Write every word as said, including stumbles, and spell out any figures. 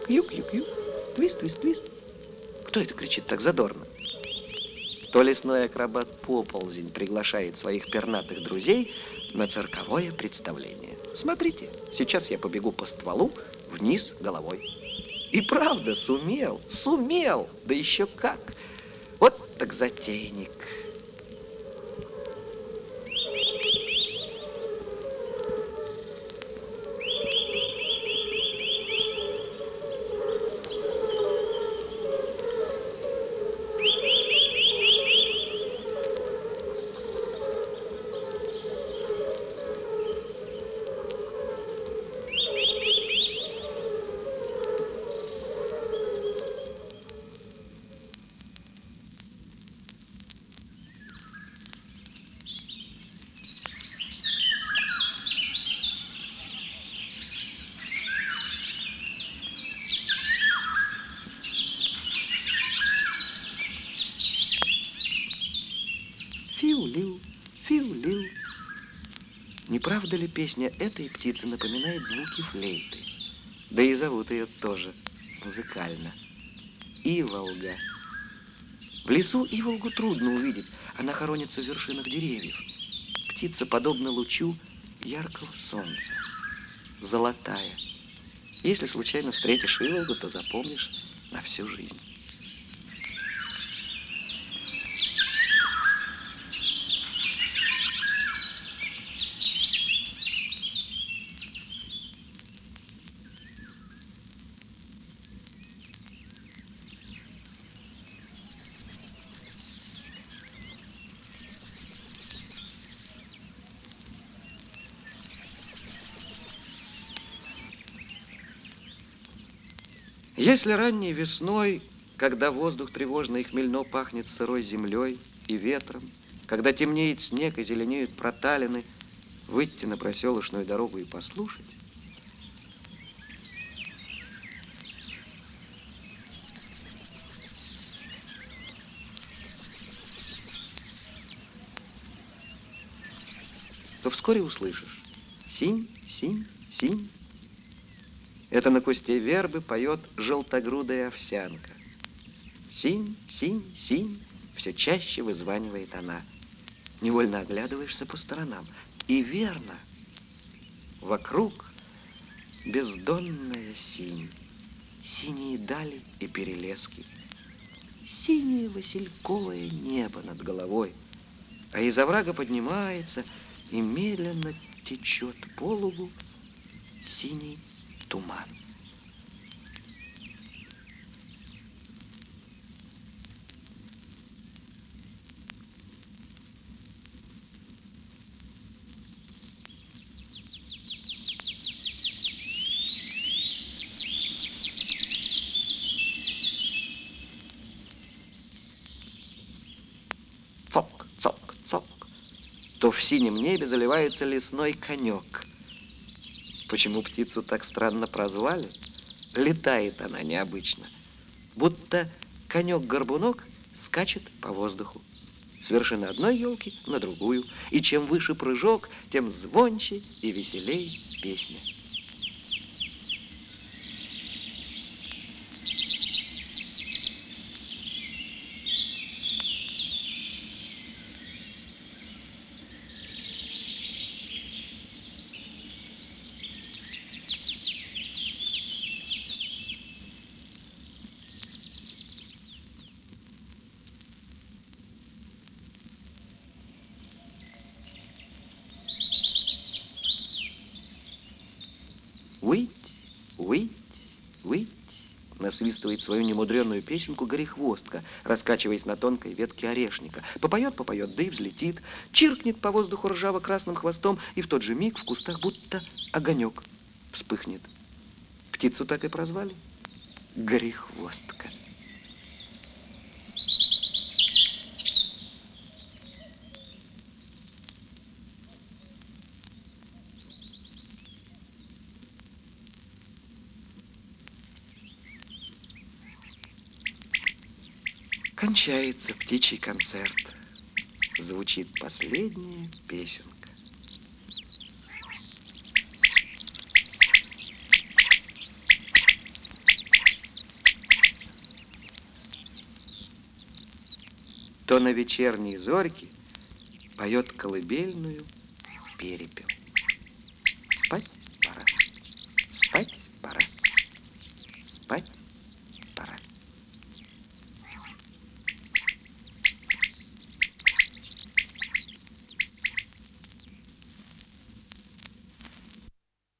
Кью-кью-кью. Твист-твист-твист. Кто это кричит так задорно? То лесной акробат-поползень приглашает своих пернатых друзей на цирковое представление. Смотрите, сейчас я побегу по стволу вниз головой. И правда, сумел, сумел, да еще как. Вот так затейник. Фиу-лиу, фиу-лиу. Не правда ли песня этой птицы напоминает звуки флейты? Да и зовут ее тоже музыкально. Иволга. В лесу иволгу трудно увидеть, она хоронится в вершинах деревьев. Птица подобна лучу яркого солнца, золотая. Если случайно встретишь иволгу, то запомнишь на всю жизнь. Если ранней весной, когда воздух тревожно и хмельно пахнет сырой землей и ветром, когда темнеет снег и зеленеют проталины, выйти на проселочную дорогу и послушать, то вскоре услышишь: синь, синь, синь. Это на кусте вербы поет желтогрудая овсянка. Синь, синь, синь, все чаще вызванивает она. Невольно оглядываешься по сторонам. И верно, вокруг бездонная синь, синие дали и перелески, синее васильковое небо над головой, а из оврага поднимается и медленно течет по лугу синий туман. Цок, цок, цок. То в синем небе заливается лесной конек. Почему птицу так странно прозвали? Летает она необычно, будто конек-горбунок скачет по воздуху с вершины одной елки на другую, и чем выше прыжок, тем звонче и веселей песня. Выть, выть, выть, насвистывает свою немудренную песенку горехвостка, раскачиваясь на тонкой ветке орешника. Попоет, попоет, да и взлетит, чиркнет по воздуху ржаво-красным хвостом, и в тот же миг в кустах будто огонек вспыхнет. Птицу так и прозвали — горехвостка. Кончается птичий концерт. Звучит последняя песенка. то на вечерней зорьке поет колыбельную перепел.